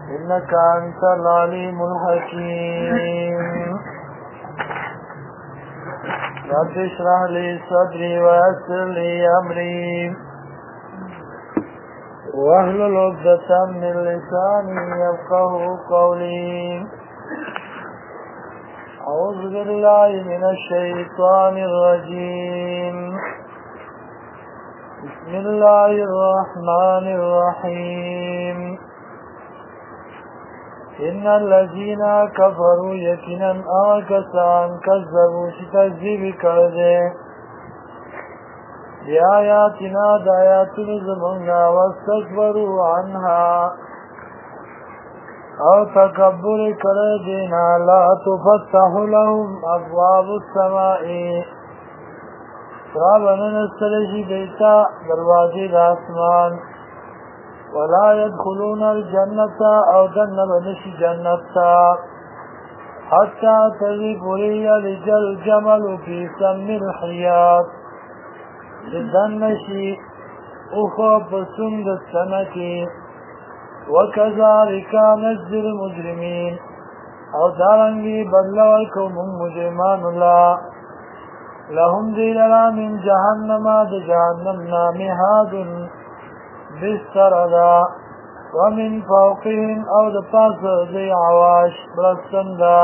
إنك أنت العليم الحكيم رب اشرح لي صدري ويسر لي أمري واحلل عقدة من لساني يفقه قولي أعوذ بالله من الشيطان الرجيم بسم الله الرحمن الرحيم إن الذين كفروا يقينا آكسان كذبوا تكذيب کرده بآياتنا دآياتنا زمنا واستكبروا عنها او تکبر کردینا لا تفتح لهم ابواب السماء فرابنن استرشی دیتا دروازی داسمان ولا يدخلون الجنة او دن بنشی جنتا حتى تذکری یلج الجمل فی سم الحیات دن نشی اخو پسند السنکی وكذلك نجزي المجرمين او دارنگی بدلور کوم مجرمان الله لهم ذللا من جهنم جهنمنا مهاد بستردا ومن فوقهم او دپاس دی عواش برستندا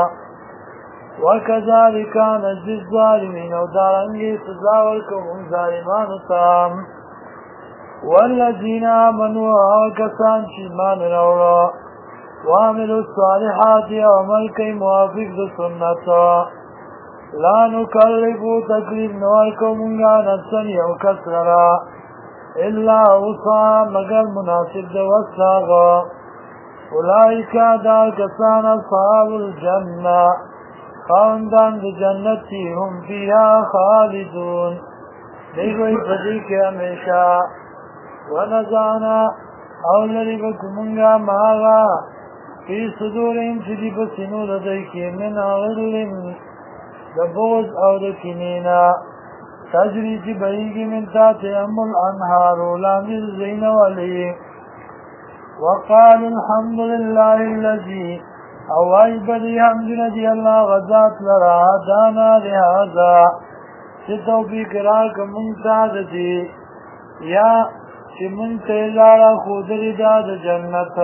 وكذلك نجزي الظالمين او دارنگی سزاور کوم ظالمان تام والذين آمنوا وكسان شمان نورا وعملوا الصالحات وعمل كي موافق دو سنتا لا نكلفوا تكليف نوالكو منغا نفسا يو كسرا إلا وصا مگر مناسب دو وصاغا أولئك دا كسان أصحاب الجنة خاندان دو جنتي هم فيها خالدون دیگوی فدیک ہمیشہ ونزعنا اولری بکمنگا ماغا فی صدورهم چدی بسنو لدیکی من غلن دبوز او دکنینا تجری چی بهیگی من تات ام الانحارو لامل زین ولی وقال الحمد لله الذي اوائی بدی حمدنا دی اللہ غزات لرا دانا لہذا چی توفیق راک منتاد دی یا چی منتظارا خودری داد جنت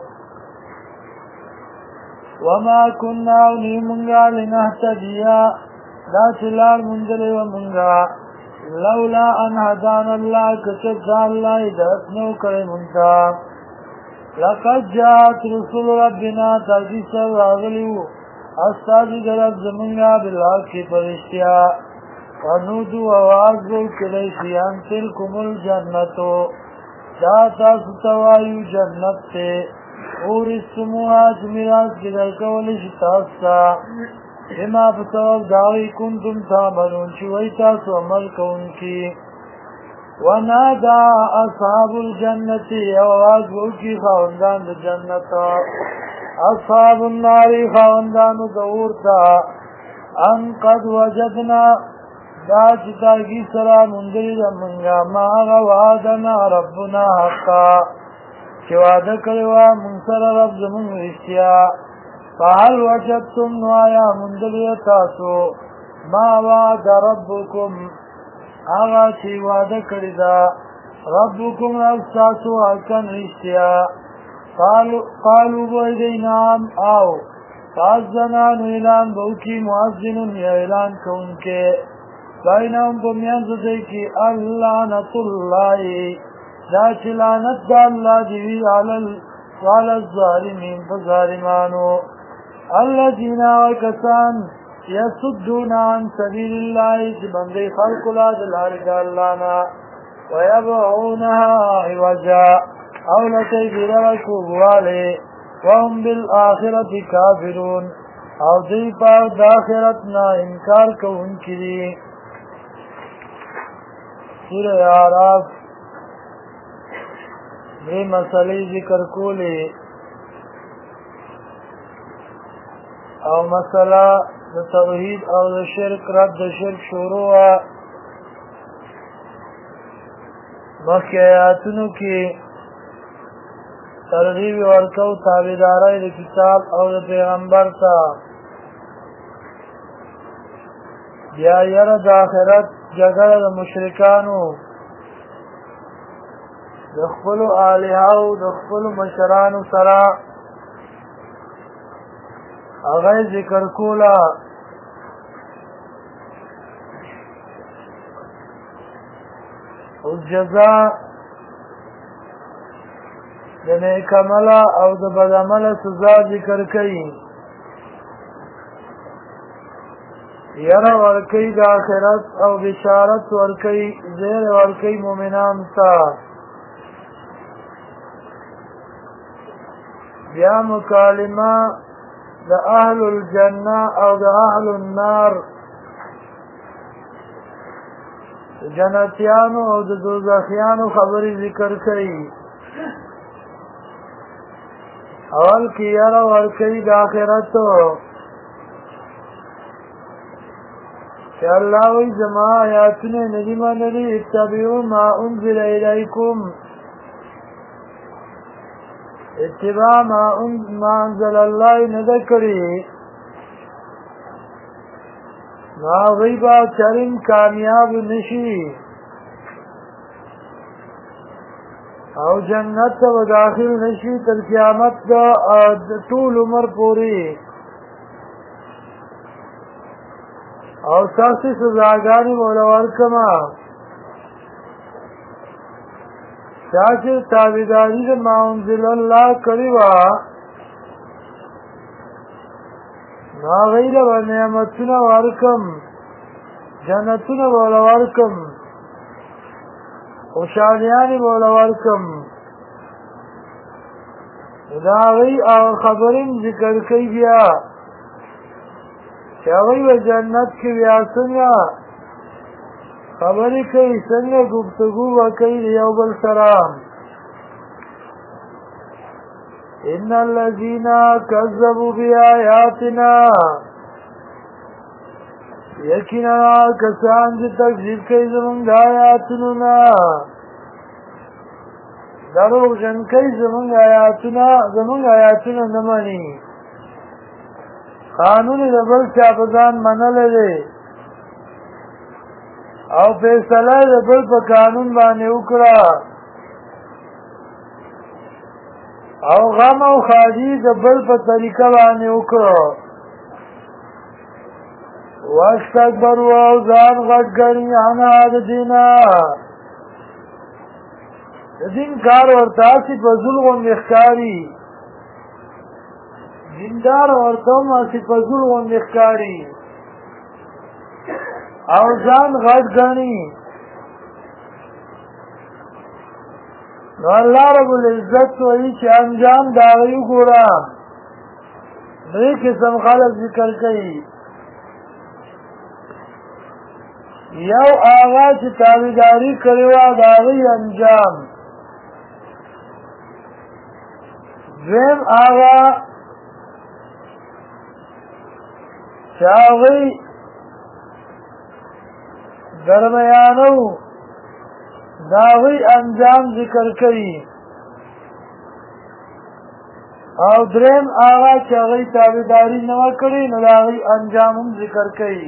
وما کننا اونی منگا لنہتدیا دا چلال منزلی و منگا لولا ان هدان اللہ کچب اللہ ہدایتنو کرے منتا لقد جاءت رسول ربنا تردی سر راغلیو استاذی درب زمنگا بالحق کی پرشتیا ونودو آوازو کلیشی ان تلکم الجنتو داتا ستوائیو جنت تے اورستموها جمیراز گدر کولش تاستا اما بسبب داوی کنتم تامنون چوئی تاسو عمل کون کی ونادا اصحاب الجنت آوازو کی خواندان دا جنتا اصحاب الناری خواندان دورتا ان قد وجدنا دا چتاگی سرا مندری دا منگا ماغا وعدنا ربنا حقا چی وعده کلوا منصر رب زمون رشتیا فحل وجدتم نوایا مندری تاسو ما وعد ربکم آغا چی وعده کردا ربکم رب تاسو حقا رشتیا قالو بویدی نام آو فازنان اعلان بوکی معزنون یا اعلان کونکے بینام بمیان زدکی اللعنت اللہ دا چلانت دا اللہ دیوی علی الظالمین فظالمانو الذین وکسان یصدون عن سبیل اللہ جبندی خلق اللہ دلارک اللہنا ویبعونها عوجا اولتی برکو بوالے وهم بالآخرت کافرون او دی پاو داخرتنا انکار کو انکی دی سورہ اعراف دے مسئلے ذکر کولی او مسئلہ دا توحید او دا شرک رد دا شرک شروع مخی آیاتونو کی ترغیب ورکو تابعداري د کتاب او د پیغمبر ته بیا یره د آخرت جګړه د مشرکانو د خپلو الهو د خپلو مشرانو سره هغه ذکر کوله او جزاء د نیک عمله او د بد عمله سزا ذکر کوي یره ورکوي د آخرت او بشارت ورکوي زیر ورکوي مؤمنان ته بیا مکالمه د اهل الجنه او د اهل النار جنتیانو او د دوزخیانو خبرې ذکر کوي اول کی یاره ورکوي د آخرت چې الله وایي زما آیاتونه نه دي منلي اتبعوا ما انزل الیکم اتباع ما انزل الله نه ده کړي نو هغوی به چرین کامیاب نشي او جنت ته به داخل نشي تر قیامت د ټول عمر پورې او ستاسې سزاګانې به ورله ورکړمه چا چې تابعداري د ما انزل الله کړې وه نو هغوی له به نعمتونه ورکړم جنتونه به ورله ورکړم خوشحالیانې به ورله ورکړم د هغوی خبرې ذکر کوي بیا چې هغوی به جنت کې بیا څنګه خبرې کوي څنګه گفتگو به کوي د یو بل سره ان الذين كذبوا بآياتنا یقینا کسان چې تکذیب کوي زموږ د آیاتونو نه دروغجن کوي زموږ آیاتونه نه مني قانون د بل چا په ځان منلی دی او فیصله د بل په قانون باندې وکړه او غم او خادي د بل په طریقه باندې وکړه واستكبروا او ځان غټ ګڼي عنها د دینه د دین کار ورته هسې په زول غوندې ښکاري دیندار ورته هم هسې په زول غوندې ښکاري او ځان غټ ګڼي نو الله رب العزت وایي چې انجام د هغوی وګوره درې قسم خلک ذکر کوي یو هغه چې تابعداري کړې وه د هغوی انجام دویم هغه چې هغوی درمیانو د هغوی انجام ذکر کوي او دریم هغه چې هغوی تابعداري نه وه کړې نو د هغوی انجام هم ذکر کوي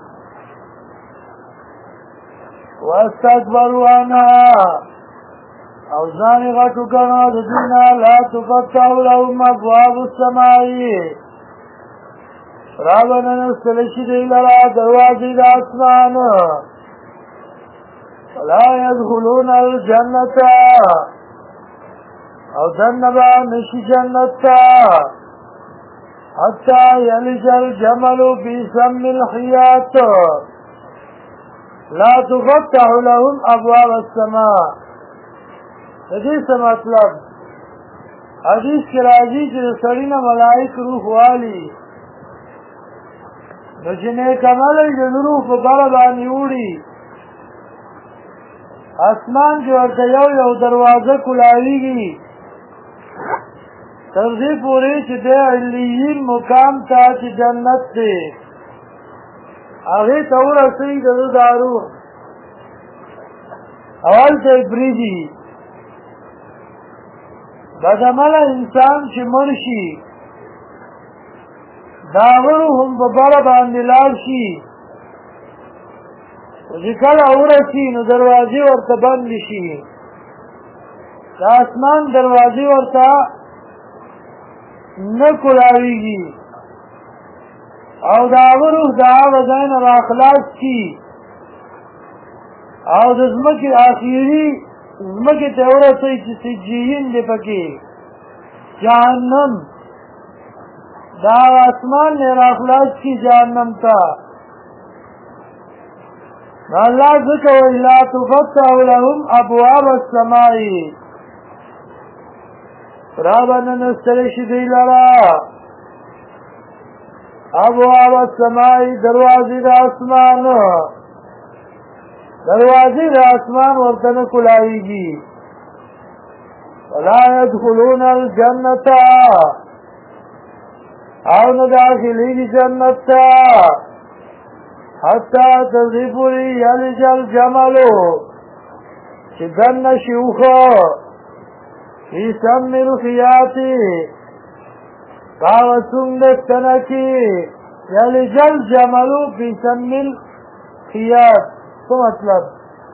واستكبروا عنها او ځان یې غټ وګڼه د دوی نه لا تفتح لهم ابواب السماء را به ننستلی شي دوی لره دروازې د اسمان ولا يدخلون الجنة او دننه به نشي جنت ته حتى يلج الجمل في سم الحيات لا تفتح لهم ابواب السماء د دې څه مطلب حدیث کې راځي چې د سړي نه ملائک روح والي نو چې نیک عمل یې د روح په بره باندې وړي اسمان کې ورته یو دروازه کولاویږي تر دې پورې چې د علیین مقام ته چې جنت دی هغې ته ورسوي د ده دا روح اول ته یې پرېږدي بدعمله انسان چې مړ شي دا غرو هم په بره باندې لاړ شي چې کله ورسي نو دروازې ورته بند شي د اسمان دروازې ورته نه کولاویږي او دا غرو دا هغه ځای نه راخلاص شي او د ځمکې آخري ځمکې ته ورسوي چې سجیین دی پکې جهنم دا اسمان نه راخلاص شي جهنم ته الله ذکر لا تفتح لهم ابواب السماء رابنا نسترش دی لرا ابواب السماء دروازی دا اسمان دروازی دا اسمان ورطن کلاویگی ولا يدخلون الجنة او نداخلی جنتا حتی تذیفوری یلج الجملو چه دن شیوخو فی سم الخیاتی قاوسون دستنکی یلج الجملو فی سم الخیات تو مطلب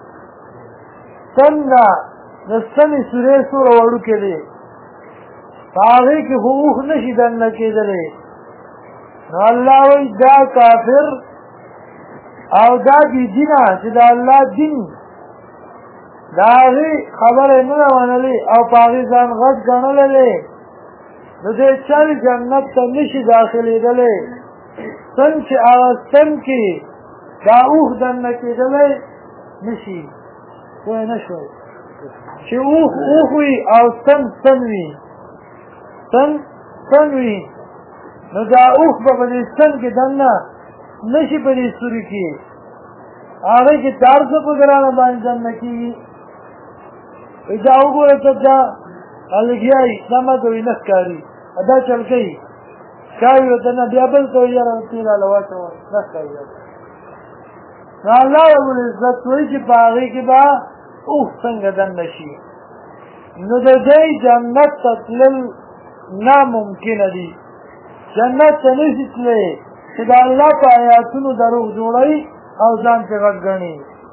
سننا نستنی سوری سور وڑو کے لئے فاغی کی خوخ نشی دنکی دلے نو اللہ وی دا کافر او دا دی دینا چې دا الله دین دا هغې خبره نه منلې او په هغې ځان غټ ګڼللی نو دی چل جنت ته نشي داخلېدلی څنګه چې هغه ستن کې دا اوښ دننه کېدلی نشي پوه نه شوی چې اوښ اوښ وي او ستن ستن وي ستن ستن وي نو دا اوښ به په دې ستن کې دننه نشي په دې سوري کې هغه کې 400 ګرامه باندې دننه کېږي دا وګوره ته دا الګیاي دا ما دوی نه ښکاري دا چل کوي ښکاري ورته نه بیا بل ته یاره تېل هله واچوه نه ښکاري نو الله ربالعزت وایي چې په هغې کې به اوښ څنګه دننه شي نو د دې جنت ته تلل ناممکنه دي جنت ته نشي تللی چې د الله په آیاتونو دروغ جوړوي او ځان پرې غټ ګڼي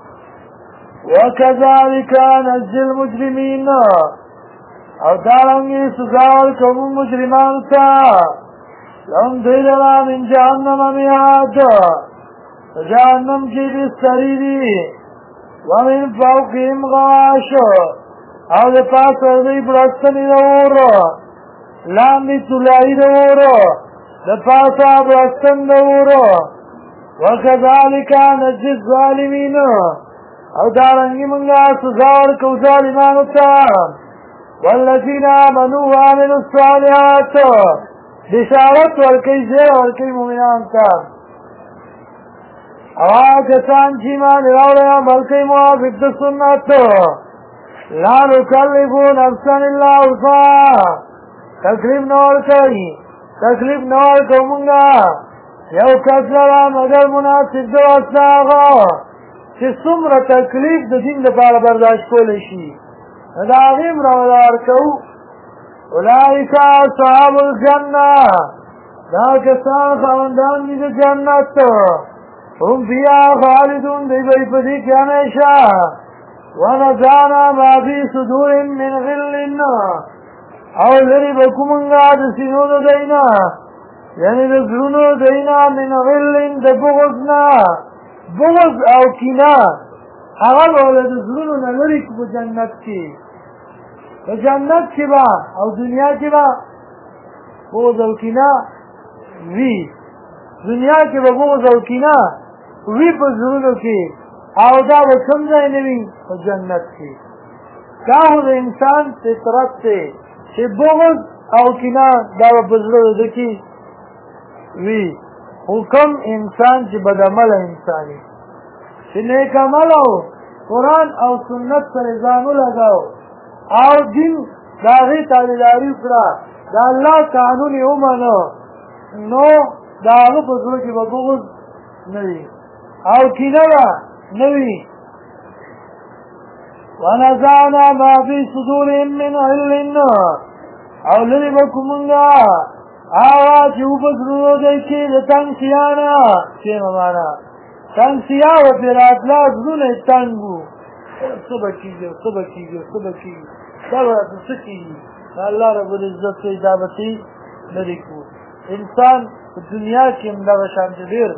وکذلک نجزي المجرمین او دارنګې سزا ورکوو مجرمانو ته لهم دوی لره من جهنم مهاد په جهنم کې بسترې دي ومن فوقهم غواش او د پاسه دوی بړستنې د اور لاندې طلایي د اور د پاسه بړستن د اور وکذلک نجزي الظالمین او دارنګې مونږه سزا ورکوو ظالمانو ته والذین آمنوا وعملوا الصالحات بشارت ورکوي زیری ورکوي مؤمنانو ته او هغه کسان چې ایمان یې راوړی عمل کوي موافق د سنت لا نکلف نفسا الا وسعها تکلیف نه ورکوي تکلیف نه ورکوو مونږه یو کس لره مګر مناسب د وس د هغه چې څومره تکلیف د دین لپاره برداشت کولی شي د هغې هم راوله ورکوو اولئک اصحاب الجنه دا کسان خاوندان دي د جنت هم فيها خالدون دی به په دې کې همیشه ونزعنا ما فی صدورهم من غل او لرې به کړو مونږه د سینو د دوی نه یعنې د زړونو د دوی نه من غل د بغض نه بغض او کینه هغه به له د زړونو نه لرې کړو په جنت کې په جنت کې به او دنیا کې به بغض او کینه وي دنیا کې به بغض او کینه وی په زړونو کې او دا به کوم ځای نه وي په جنت کې دا خو د انسان فطرت دی چې بغض او کینه دا به په زړه ده کې وي خو کوم انسان چې بدعمله انسان وي چې نیک عمل او قرآن او سنت سره ځان ولګاو او دین د هغې تابعداري وکړه د الله قانون یې ومنه نو د هغه په زړه کې به بغض نه وي او کینه به نه وي ونزعنا ما فی صدورهم من غل او لري بکو منگا آوا چی اوپس رو دی کی ده تنگ سیانا چه ممانا تنگ سیا و پیر اطلاع زون تنگو صبح کیگو دعوت سکی اللہ رب العزت سے اجابتی نرکو انسان دنیا کی امداغ شانت دیر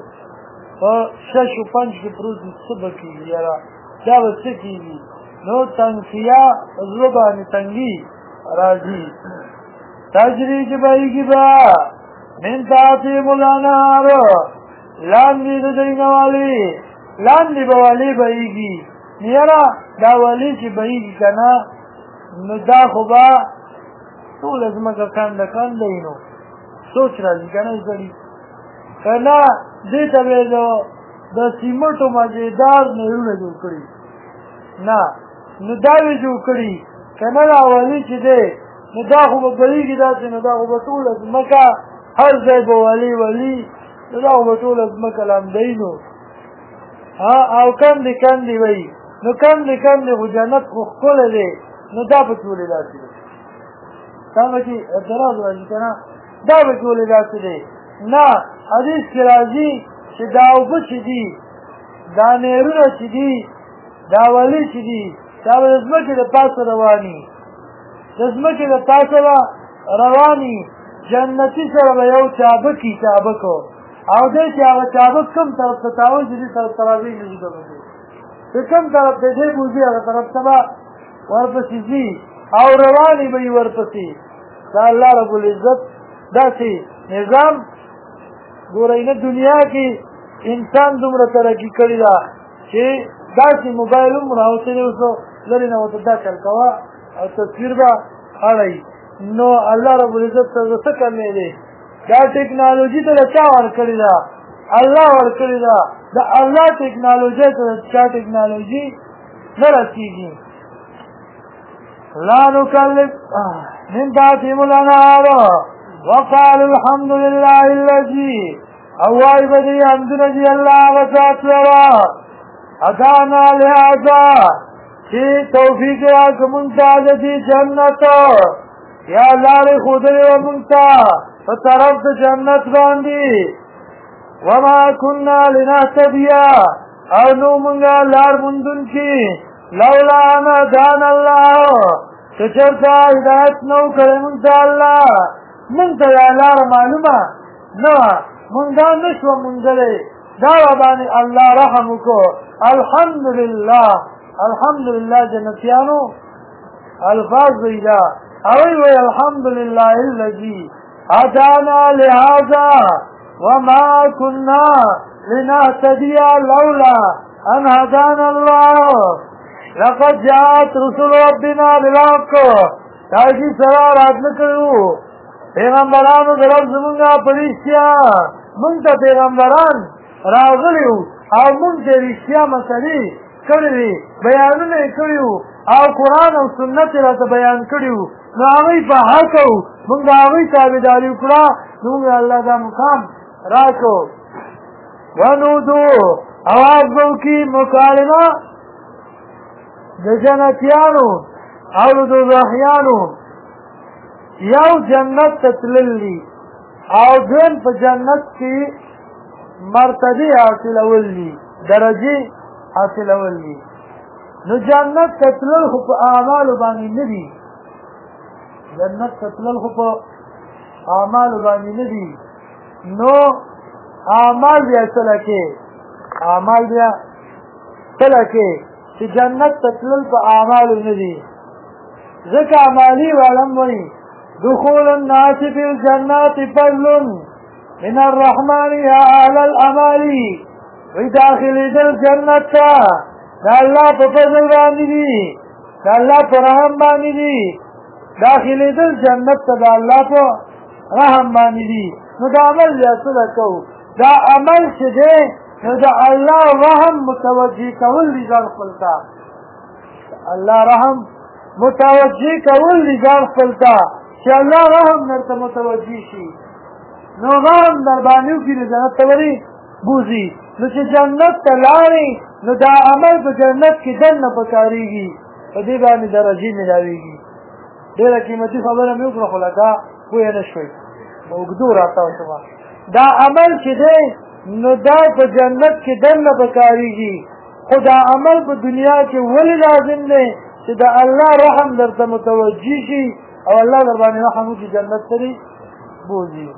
شش و پنج کی پروز صبح کیگی یارا دعوت سکی نو تنگ سیا زبانی تنگی راضی تجری جبائی با من تاتی ملانار لاندی دین والی لاندی بوالی بائی گی نیرا دا والی چی بائی گی کنا نو دا خوبا طول از مکا کند اینو سوچ رازی کنا ازداری کنا دیتا بیدو دا سیمتو مزیدار نیرونه جو کری نا نو داوی جو کری کنا دا والی چی دی نو دا خوبا بلیگی داتی نو دا خوبا طول از مکا هر زی بوالی ولی نو دا خوبا طول از مکا لامدینو او کندی وی نو کندی خو جنت خو خکل دی نو دا پچولی داتی دی سامه چی اعتراض رازی کنا دا پچولی داتی دی نا حدیث کی رازی چی داوبه چی دی دا نیرونه چی دی دا ولی چی دی دا بزمکی دا پاس روانی دزمکی دا پاس روانی جنتی سر بیو چابکو او دی چی آغا چابک کم طرف تتاوی چی دی طرف ترازی نجی دا بزی پی کم طرف تجھے بوزی آغا طرف تبا ورپسی زی او روانی بی ورپسی دا اللہ رب العزت دا سی نظام گورین دنیا کی انسان دمرا ترقی کری دا چی دا سی موبایلون مناوسنی اسو لرنا وطا چلکوا او تصویر با آرائی نو اللہ رب العزت سرسکر میں دے دا ٹیکنالوجی تا چا ور کری دا اللہ ور کری دا دا اللہ ٹیکنالوجی تا چا ٹیکنالوجی نرسی گی لا نكلف من تحتهم الأنهار وقال الحمد لله الذي أواي بدي حمد نجي الله وسات لرا أدانا لهذا في توفيق ياك منتاجتي جنة يا الله خدري ومنتا فطرفت جنة باندي وما كنا لنهتدي أنو منغا لار مندن کی لولا انا دان اللہ کچرتا ہدایت نو کرے منتا اللہ منتا یا لار معلومہ نوا منگا نشو منگلے دعوہ بانی اللہ رحمکو الحمدللہ جنتیانو الفاظ دیدا اوی وی الحمدللہ اللذی اتانا لہذا وما كنا لنهتدی لولا ان هدانا اللہ لقد جاءت رسول ربنا بالحق تاکی سرار آتنا کرو پیغمبرانو درب زمونگا پریشتیا منتا پیغمبران راغلیو او منتا رشتیا مسئلی کردی بیانونه کریو او قرآن او سنت راتا بیان کریو نو آغی پا حقو منگا آغی تابداریو کرا نونگا اللہ دا مقام راکو ونودو آواز بو کی مکالمہ جنتیانو او دوزخیانو یو جنت تتللی او دین پا جنت کی مرتبی حاصل اولی درجی حاصل اولی نو جنت تتلل خوب اعمال بانی ندی جنت تتلل خوب اعمال بانی ندی نو اعمال بیا سلکے کہ جنت تتلل پا اعمال ندی ذکر اعمالی والم وی دخول الناس فی الجنات فضل من الرحمن یا اہل الامالی وی داخلی دل جنت تا دا اللہ پا فضل بانی دی دا اللہ پا رحم بانی دی داخلی دل جنت تا دا اللہ پا رحم بانی دی نو دا عمل جاسد کو دا عمل شدے نو دا اللہ رحم متوجی کول لیزان خلطا اللہ رحم متوجی کول لیزان خلطا چه اللہ رحم نرتا متوجی شی نو رحم نربانیو کی جنت توری بوزی نو چه جنت تلاری نو دا عمل پا جنت کی دن نپکاری گی پا دیبانی درجی ملاوی گی ډېره قیمتي خبره مې وکړه خو لکه پوه نه شوئ اوږدو راتاو شوه دا عمل چې دی نو دا په جنت کې دننه پکارېږي خو دا عمل په دنیا کې ولې لازم دی چې د الله رحم درته متوجه شي او الله در باندې رحم وکړي جنت سرې بوځي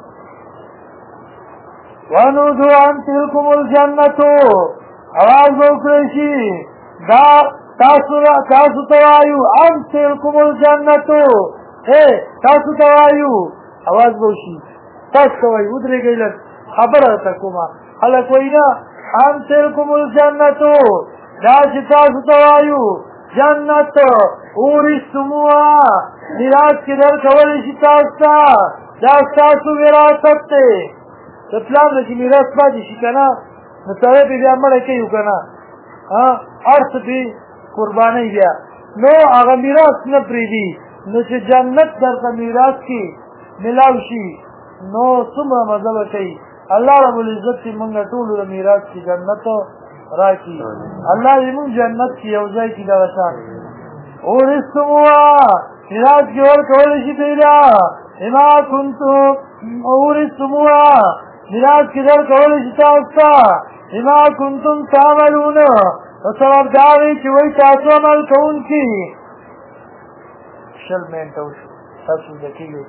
ونودوا ان تلکم الجنتو اواز وکړی شي دا تاسو ته وایو ان تلکم الجنتو تاسو ته وایو اواز وشي تاسو ته وایو ودرېږئ لږ خبره درته کومه خلک وایي نه ان تلکم الجنتو دا چې تاسو ته وایو جنت اورثتموها میراث کې درکولی شي تاسو ته دا ستاسو وراثت دی د پلار نه چې میراث پاتې شي که نه نو سړی پرې بیا مړی کوي که نه هر څه پرې قربانۍ بیا نو هغه میراث نه پرېږدي نو چې جنت درته میراث کې ملاو شي نو څومره مزه به کوي الله رب العزت چې موږ ټولو د میراث کې جنت راکړي الله دې موږ جنت کې یو ځای کې دغه شان اورثتموها میراث کې ورکولی شي پیدا بما کنتم اورثتموها میراث کې درکولی شي تاسو ته بما کنتم تعملون په سبب د هغې چې وایي تاسو عمل کوونکي شل منټه وشو تاسو زده کېږئ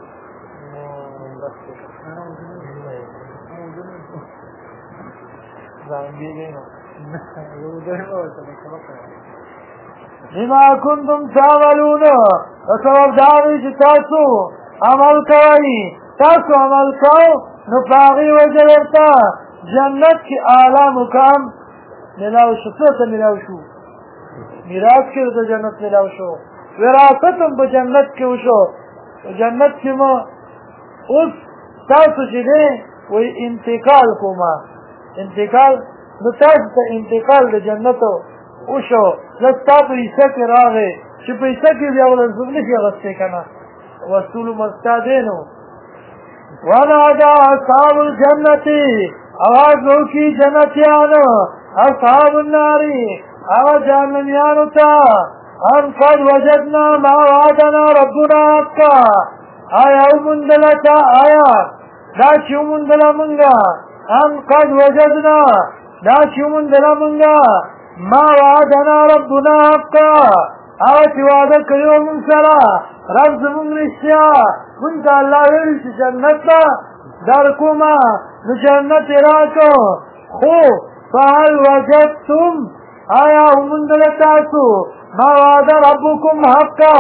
بما کنتم تعملون په سبب د هغې چې تاسو عمل کوئ تاسو عمل کوئ نو په هغې وجه درته جنت کې اعلی مقام ملاو شو څه ته ملاو شو میراث کې ورته جنت ملاو شو وراثت هم په جنت کې وشو په جنت کې مو اوس تاسو چې دی وایي انتقال کومه انتقال نو تاسو ته انتقال د جنتو وشو لږ ستا په حصه کې راغی چې په حصه کې بیا ولر څوک نه شي اخیستی که نه وصول مستا دی نو ونادى اصحاب الجنة آواز وکړي جنتیانو اصحاب النار هغه جهنمیانو ته ان قد وجدنا ما وعدنا ربنا حقا آیا وموندله تا آیا دا چې وموندله مونږه ان قد وجدنا دا چې وموندله مونږه ما وعدنا ربنا حقا هغه چې وعده کړی وه مونږ سره رب زمونږ رښتیا مونږ ته الله ویلي چې جنت ته درکومه نو جنت یې راکړو خو فهل وجدتم آیا وموندله تاسو ما وعده ربکم حقا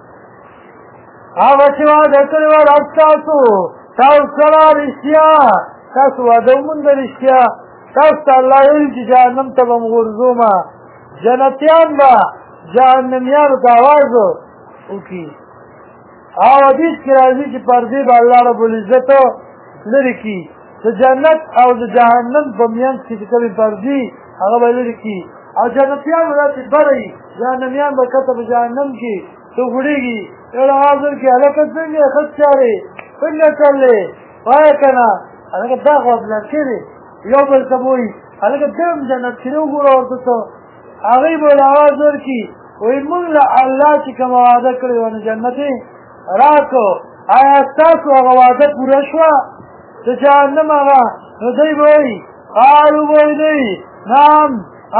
هغه چې وعده کړی وه رب تاسو سره رښتیا تاسو وعده ومونده رښتیا تاسو ته الله ویلي چې جهنم ته به م غورځومه جنتیان به جهنمیانو ته آواز وکړي او حدیث کې راځي چې پردې به الله رب العزت لرې کړي د جنت او د جهنم په منځ کې چې کومې پردې هغه به لرې کړي او جنتیان به داسې بره وي جهنمیان به کته په جهنم کې ته غوړېږي یو آواز ورکړي هلکه څنګه یې ښه چارې څنګه چلې وایه که نه هلکه دا خو افلانکې دی یو بل ته به وایي هلکه دا هم جنت کې نه وګوره ورته ته هغوی به ورله آواز ورکړي وایي مونږ له الله چې کومه وعده کړې وه نو جنت یې راکړو آیا ستاسو هغه وعده پوره شوه د جهنم هغه نو دوی به وایي قالو به وایي دوی نعم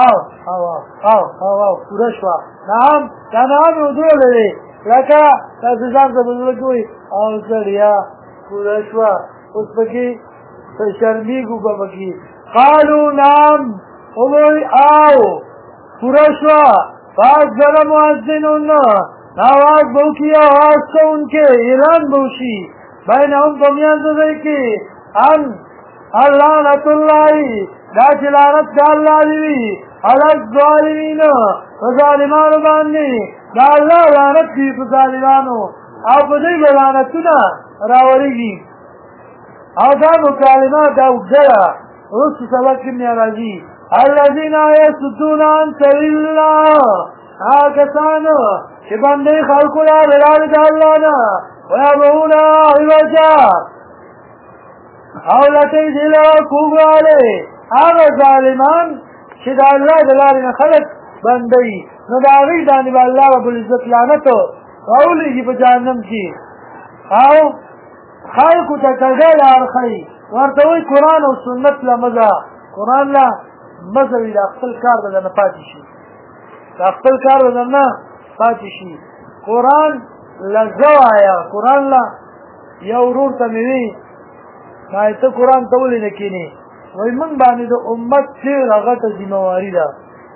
او پوره شوه نعم دا نعم یې ودرولی دی لکه داسې ځان ته به زړه کې وایي او سړیا پوره شوه اوس پکې شرمېږو به پکې قالو نعم وایي او پوره شوه فاذن مؤذنون آواز به وکړي آواز کوونکی اعلان به وشي بینهم په میانځ دوی کې ان لعنت الله دا چې لعنت د الله دې وي علی الظالمین په ظالمانو باندې دا الله لعنت وي په ظالمانو او په دوی به لعنتونه راوړېږي او دا مکالمه دا اوږده ده وروسته سبق کې مې راځي الذین یصدون عن سبیل الله هغه کسان چې بندوي خلکو له لارې د الله نه ویبغونها عوجا او لټوي دې لره کوږوالی هغه ظالمان چې د الله د لارې نه خلک بندوي نو د هغوی باندې به الله رب العزت لعنت راولېږي په جهنم کې او خلکو ته کږه لار ښیي ورته وایي قرآن او سنت له مزه قرآن له مزه وي دا خپل کار به درنه پاتې شي دا خپل کار به درنه پاتې شي قرآن له زه وایه قرآن له یو ورور ته مې وي نو ته قرآن ته ولې نه کښېنې وایي موږ باندې د امت ډېره غټه ذمهواري ده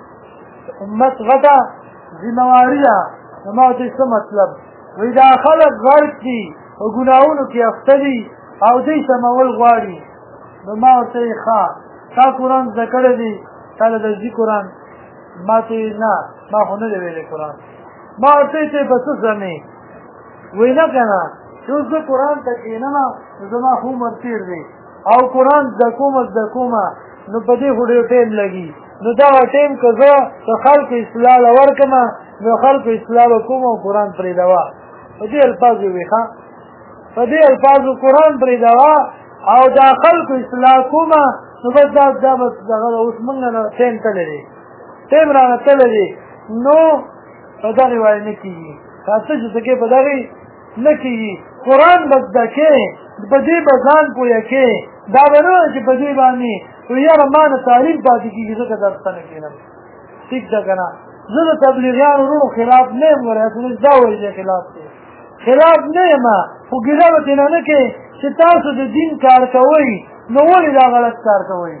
امت غټه ذمهواري ده نو ما ورته څه مطلب وایي دا خلک غرق دي په ګناهونو کې اخته دي او دوی سمول غواړي نو ما ورته وایي ښه تا قرآن زده کړی دی تا له درځي قرآن ما ته نه ما خو نه دی ویلی قرآن ما ورته وایي ته به څه زمې وایي نه که نه چې اوس زه قرآن ته کښېنم نو زما خو عمر تېر دی او قرآن زده کومه نو په دې خو ډېر ټایم لګي نو دغه ټایم که زه د خلکو اصلاح له ورکړم نو خلکو اصلاح به کوم او قرآن پرېږدوه په دې الفاظو وي ښه په دې الفاظو قرآن پرېږدوه او دا خلکو اصلاح کومه نو بس دا بس دغه اوس موږ نه ټایم تللی دی ټایم رانه تللی دی نو په دغې وایي نه کېږي که څه چې څه کې په دغې نه کېږي قرآن به زده کې په دې به ځان پویه کې دا به نه وایي چې په دې باندې یاره ما نه تعلیم پاتې کېږي ځکه درس ته نه کښېنم ټیک ده که نه زه د تبلیغیانو وروڼو خلاف نه یم ګوره اصل دا وایي دی خلاف دی خلاف نه یم خو ګیله به ترېنه نه کې چې تاسو د دین کار کوئ نو ولې دا غلط کار کوئ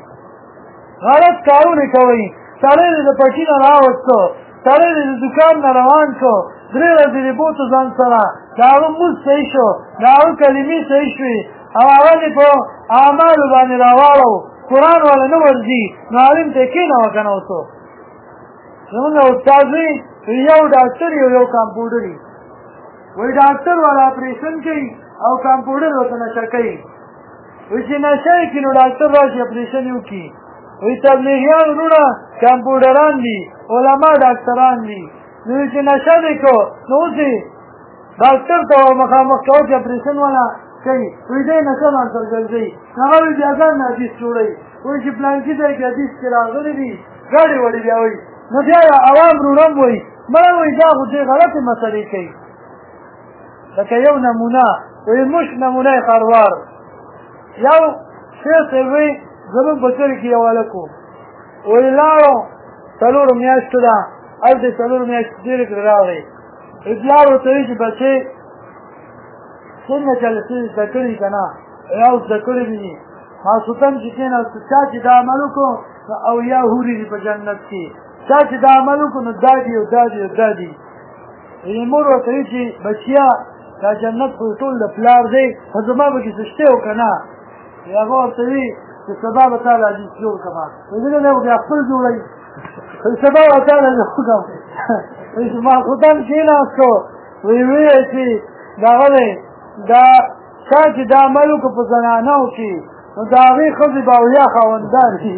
غلط کارونه کوئ سړی دې د پټي نه راوستو سړی دې د دوکان نه روان شو 3 ورځې دې بوتو ځان سره د هغه مونځ صحیح شو د هغه کلمې صحیح شوې او هغه دې په اعمالو باندې راواړو قرآن والا نه ورځي نو عالم ته کښېنوه که نه اوسو زمونږ استاد وي یو ډاکټر یو کمپاوډر وي وایي ډاکټر والا اپریشن کوي او کمپاوډر ورته نشه کوي وایي چې نشه یې کړي نو ډاکټر راشي اپریشن یې وکړي وایي تبلیغیان وروڼه کمپاوډران دي علما ډاکټران دي نو وایي چې نشه دې کو نو اوس یې ډاکټر ته مخامخ کوه چې اپریشن والا کوي وایي دی نشه باندې سر ګرځوي هغه وایي بیا ځان نه حدیث جوړوي وایي چې پلانکي ځای کې حدیث کې راغلي دي ګاډې وړي بیا وایي نو بیا عوام وروڼه هم وایي مړه وایي دا خو دې غلطې مسلې کوي لکه یو نمونه وایي موږ نمونه خروار یو شیخ صاحب وایي زمونږ په کلي کې یو هلک و وایي لاړو 4 میاشتو ده هلته 4 میاشتې تېرې کړې راغی پلار ورته وایي چې بچې څنګه چلې زده کړي که نه یو زده کړي دي ماسوتن چې کېناستو چا چې دا عمل وکړو نو اویا حورې دي په جنت کې چا چې دا عمل وکړو نو دا دي او دا دي او دا دي مور ورته وایي چې بچیا دا جنت خو ټول د پلار دی خو زما به کې څه شته و که نه هغه ورته وایي چې سبا به تا له حدیث جوړ کړم وایي نه بیا خپل جوړوي سبا به تا له جوړ کړم وایي چې ماسوتن کېناستو وایي چې دغه دی دا چا چې دا عمل وکړو په زنانو کې نو د هغې ښځې به اویا خاوندان دي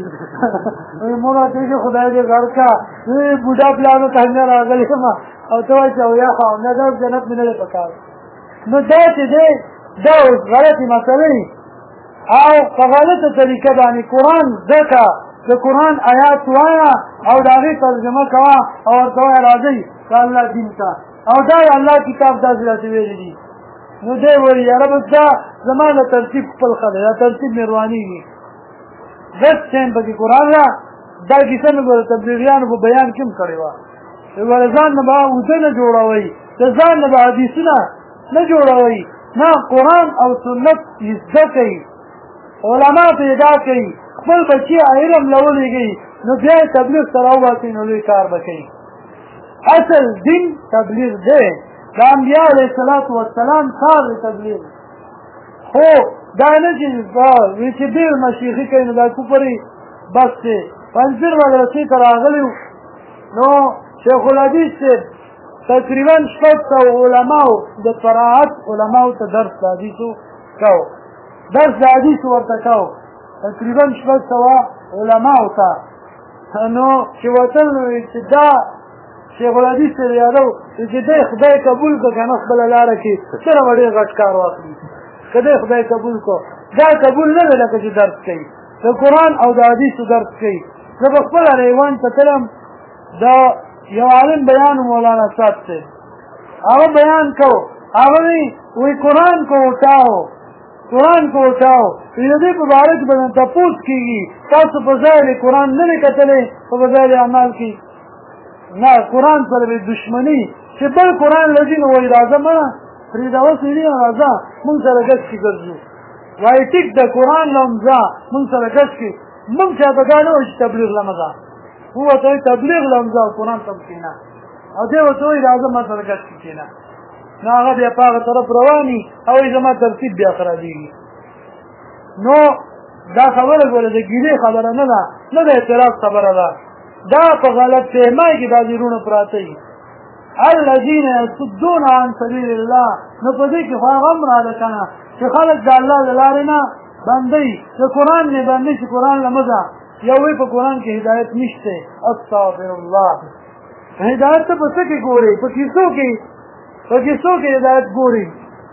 مور ورته وایي خدای دې غر کا بوډا پلانو ته نه راغلی یم او ته وایي چې اویا خاوندان دا جنت مې نه دی په کار نو دا چې دی دا اوس غلطې مسلې او په غلطه طریقه باندې قرآن زده کړه د قرآن آیات وایه او د هغې ترجمه کوه او ورته وایه راځئ د الله دین ته او دا د الله کتاب داسې داسې ویلي دي نو دی وایي یاره بس دا زما د ترتیب خپل ښه دی دا ترتیب مې روانېږي بس ټایم پکې قرآن را دا کیسه مې ګوره تبلیغیانو په بیان کې هم کړې وه ګوره ځان نه به اوده نه جوړوئ د ځان نه به حدیثونه نه جوړوئ نه قرآن او سنت زده کوئ علما پیدا کوئ خپل بچي علم له ولېږئ نو بیا یې تبلیغ سره وباسئ نو لوی کار به کوئ اصل دین تبلیغ دی د انبیاء علیه الصلاة والسلام کار دی تبلیغ خو دا نه چې وایي چې ډېر مشیخي کوي نو دا کفرې بس دی پنځیر مدرسې ته راغلي نو شیخ الحدیث صاحب تقریبا 600 علماو د قرائت علماو ته درس د حدیثو کو درس د حدیثو ورته کو تقریبا 600 علماو ته نو چې وتل نو چې دا شیخ الحدیث صاحب یادو چې دی خدای قبول کړه که نه خپله لاره کې سره به ډېر غټ کار واخلي که دی خدای قبول کړو دا قبول نه دی لکه چې درس کوي د قرآن او د حدیثو درس کوي زه به خپله ریوان ته تلم د یو عالم بیان مولانا صاحب صاحب هغه بیان کو هغه وی قرآن کو اٹھاؤ دې په باره کې به تپوس کېږي تاسو په ځای قرآن نه دی کتلی په ځای اعمال کې نه قرآن سره به دشمني چې بل قرآن لږي نو وایي راځه مړه پرېږده سړي راځه مونږ سره ګډ کې ګرځو وایي ټیک د قرآن له ځه مونږ سره ګډ کې مونږ چاته دا نه وایي چې تبلیغ له مځه ووته وایي تبلیغ له ځه قرآن ته کښېنه او دې ورته وایي راځه ما سره ګډ کې کښېنه نو هغه بیا په هغه طرف رواني او زما ترتیب بیا خرابېږي نو دا خبره ګوره د ګیلې خبره نه ده نه د اعتراض خبره ده دا په غلط فهمۍ کې دا زیرونه پراته وي الذین یصدون عن سبیل الله نو په دې کې خو هغه هم راده که نه چې خلک د الله د لارې نه بندوي د قرآن نه بندوي چې قرآن له مزه یو وی په قرآن کې هدایت نشته استغفر الله هدایت ته په څه کې ګورې په کیسو کې هدایت ګوري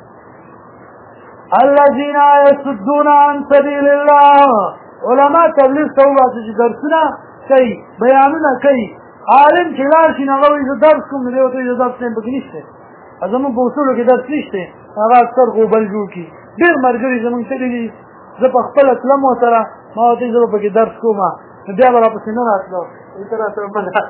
الذين يصدون عن سبيل الله علماء تبلیغ ته وواسي چې درسونه کوي بیانونه کوي عالم چې لاړ شي نو هغه وایي زه درس کوم دی ورته زه درس ټایم پکې نشته زمونږ په اصولو کې درس نشته هغه اکثر غوبل جوړ کړي ډېر ملګري زمونږ تللي دي زه په خپله تلم ورسره ما ورته زه به پکې درس کوم نو بیا به راپسې نه راتلو ته راسره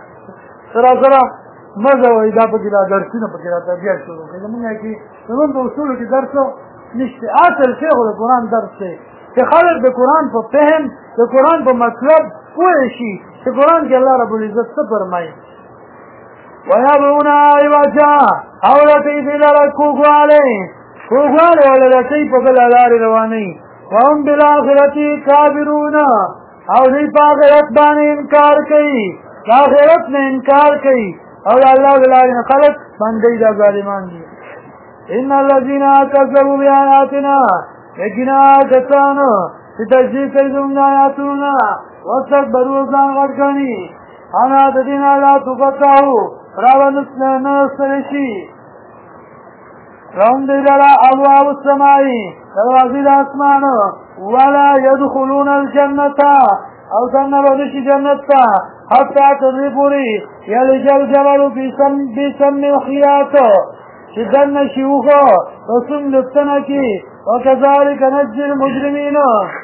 مزه وایي دا پکې دا درسونه پکې راته بیا شروع کړي زمونږ کې زمونږ په اصولو کې درس نشته اصل شی خو د قرآن درس دی چې خلک د قرآن په فهم د قرآن په مطلب پوه شي چې قرآن کې الله رب العزت څه فرمایي ویبغون عوجا او لټوي دې لره کوږوالی ولا لټوي په بله لارې روانوي وهم بالآخرة کافرون او دوی په آخرت باندې انکار کوي د آخرت نه انکار کوي او د الله د لارې نه خلک بندوي دا ظالمان دي ان الذين كذبوا بآياتنا یقینا کسانو چې تکذیب کوي زموږ آیاتونه واستكبروا ځان غټ ګڼي انا د دې نه لا تفتحو راونستل شي راوند لرا ابواب السماء دروازې د اسمان ولا يدخلون الجنه او څنګه به شي جنت ته حتی تدري پوری یلج الجبل بسم الخياط چې دنه شيوخه رسوم لستنه کې وكذلك نجزي المجرمين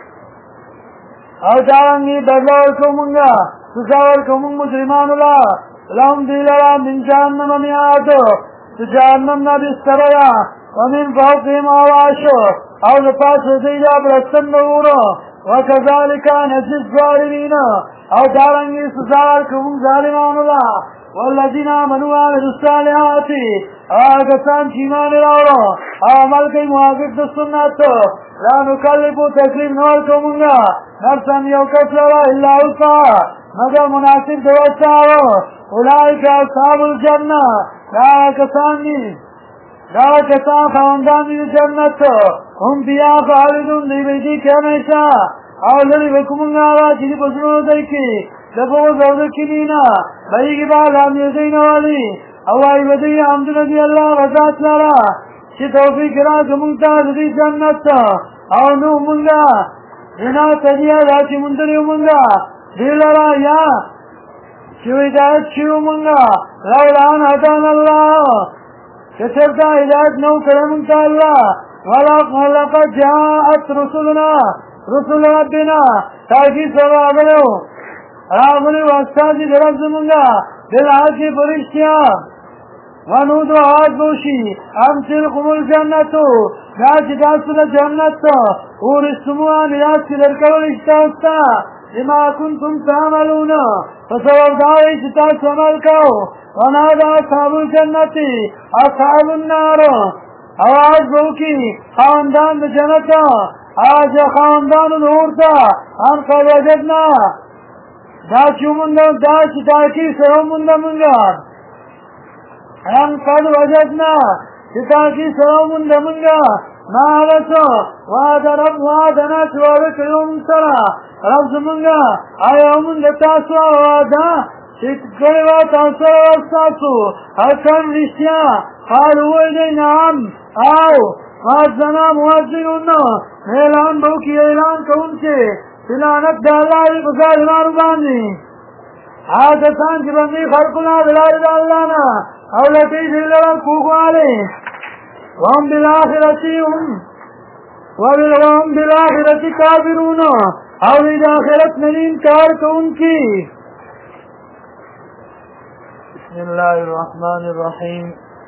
او دارنګي بدلول کومنګا سزاور کوم مجرمان الله لهم دلرا من جهنم میاد جهنم نه بستریا ومن فوقهم عواش او لپاس دیجا برستن نورو وكذلك نجزي الظالمين او دارنګي سزاور کوم ظالمان الله والذین آمنوا وعملوا الصالحات آگسان چیمان راوڑا عمل کئی موافق د سنت لا نکلفو تکلیف نور کومنگا نفسن یو کس لرا الا وسعها مگر مناسب دوستاو اولئک اصحاب الجنہ دا کسان خواندان دی جنت هم بیا خالدون دی بیدی که ہمیشہ او لری وکومنگا را چیزی پسنو دی کی دفعو زود کنینا بھئی کی بات آمیزین والی اوائی بدی حمد ندی اللہ غزات لارا چی توفیق را کمونگتا دی جنت او نو منگا جنا تجیہ دا چی منتریو منگا دی لارا یا چی ہدایت چیو منگا لولان حتان اللہ کچرتا ہدایت نو کرمونگتا اللہ ولقد جاءت رسولنا رسول ربنا تاکی سوابلو راغلی واستازی درب زمونگا بالحقی فرشتیا ونودو آج بوشی امسلکم الجنتو ناچی داستل جنت ورستموها نیاسی لرکول اشتاستا لما کنتم تعملون فسبب داوی چتاس عمل کو ونادا اصحاب الجنتی اصحاب النار آواز بوکی خاندان دا جنتا آج خاندان دورتا ان قد وجدنا دا چومنده دا چی تاکی سرومنده منگا ان قد وجدنا چی تاکی سرومنده منگا ما آغسو وادنا چوارک یوم سرا رب منگا آیا منده تاسو آوادا چی کلیوا تاسو آواستاسو حکم رشتیا قالو ایدی نعم آو مازنا موازنون اعلان بوکی اعلان کون چی سلانت دا اللہ وی بزار نارو باندی آگسان چی بندی خلقنا بلاری دا اللہ نا او لکی دلر کوگوالی وهم بالآخرت کافرون او دید آخرت ننین کار کون کی. بسم اللہ الرحمن الرحیم.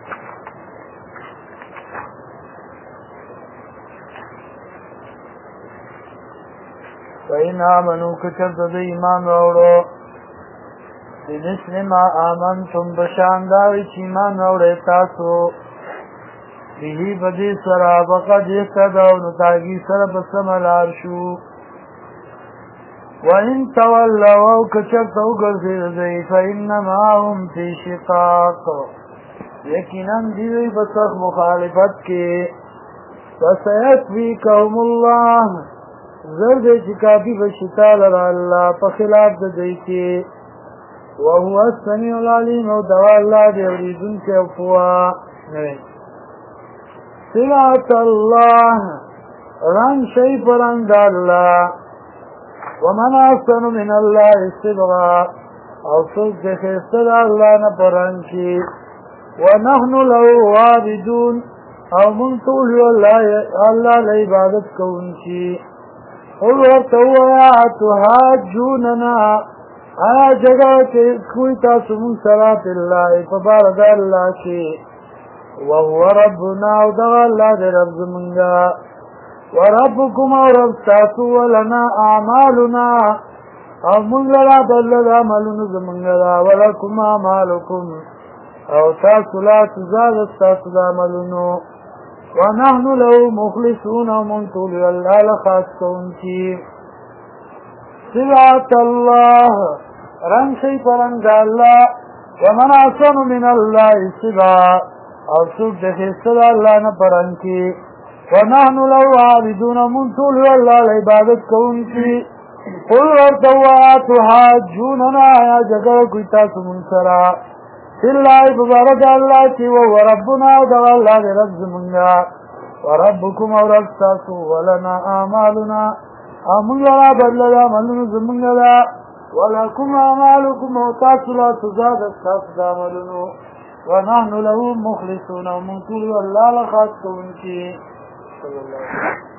فَإِنْ آمَنُوا كَچَرْتَ ایمان راوڑو بِمِثْلِ مَا آمَنْتُمْ بشانداوی چی ایمان راوڑے تاسو بِهِ بدی سرا فَقَدْ اهْتَدَوْا نتاگی سر بسملار شو. وَإِنْ تَوَلَّوْا كَچَرْتَ اُگرزِرزئی فَإِنَّمَا هُمْ فِي شِقَاقٍ یقیناً دیوی بسخ مخالفت کے. فَسَيَكْفِيكَهُمُ اللَّهُ زرد چکافی بشتال را اللہ پا خلاف ددئی کے. وهو السمیع العلیم او دوا اللہ دیوریدن کے افوا. صلات اللہ رنگ شئی پرنگ دا اللہ. ومن احسن من اللہ صبغا او سوک دخیست دا اللہ نا پرنگ کی. ونحن له عابدون او منطول اللہ لعبادت کون کی. قل ورطویا تحاجوننا آیا جگہ کے کوئی تاسو من صلاة اللہ فبارد اللہ کی. وهو ربنا او دغا اللہ دے رب زمنگا. وربكم او رب تاسو ولنا اعمالنا او من للا بلد عملون زمنگا. ولکم اعمالکم او تاسو لا تزاد تاسو دا عملونو. ونحن له مخلصون ومن طول اللہ لخاص کون کی. صلات اللہ رنگ شئی پرنگ اللہ. ومن احسن من اللہ صبا او سوک دخیست دا اللہ نا پرنگ کی. ونحن له عابدون ومن طول اللہ لعبادت کون کی. قل ورطوا تحاجوننا یا جگر کوئی تاسو منصرا اللہ ببارد اللہ کی. وهو ربنا دغا اللہ دے رب زمنگا. وربکم او رب تاسو ولنا اعمالنا امون لرا بدل عملون زمنگا. ولکم اعمالکم او تاسو لا تزاد تاسو دا عملونو. ونحن له مخلصون ومن طول اللہ لخاص کون کی. صلی اللہ علیہ وسلم.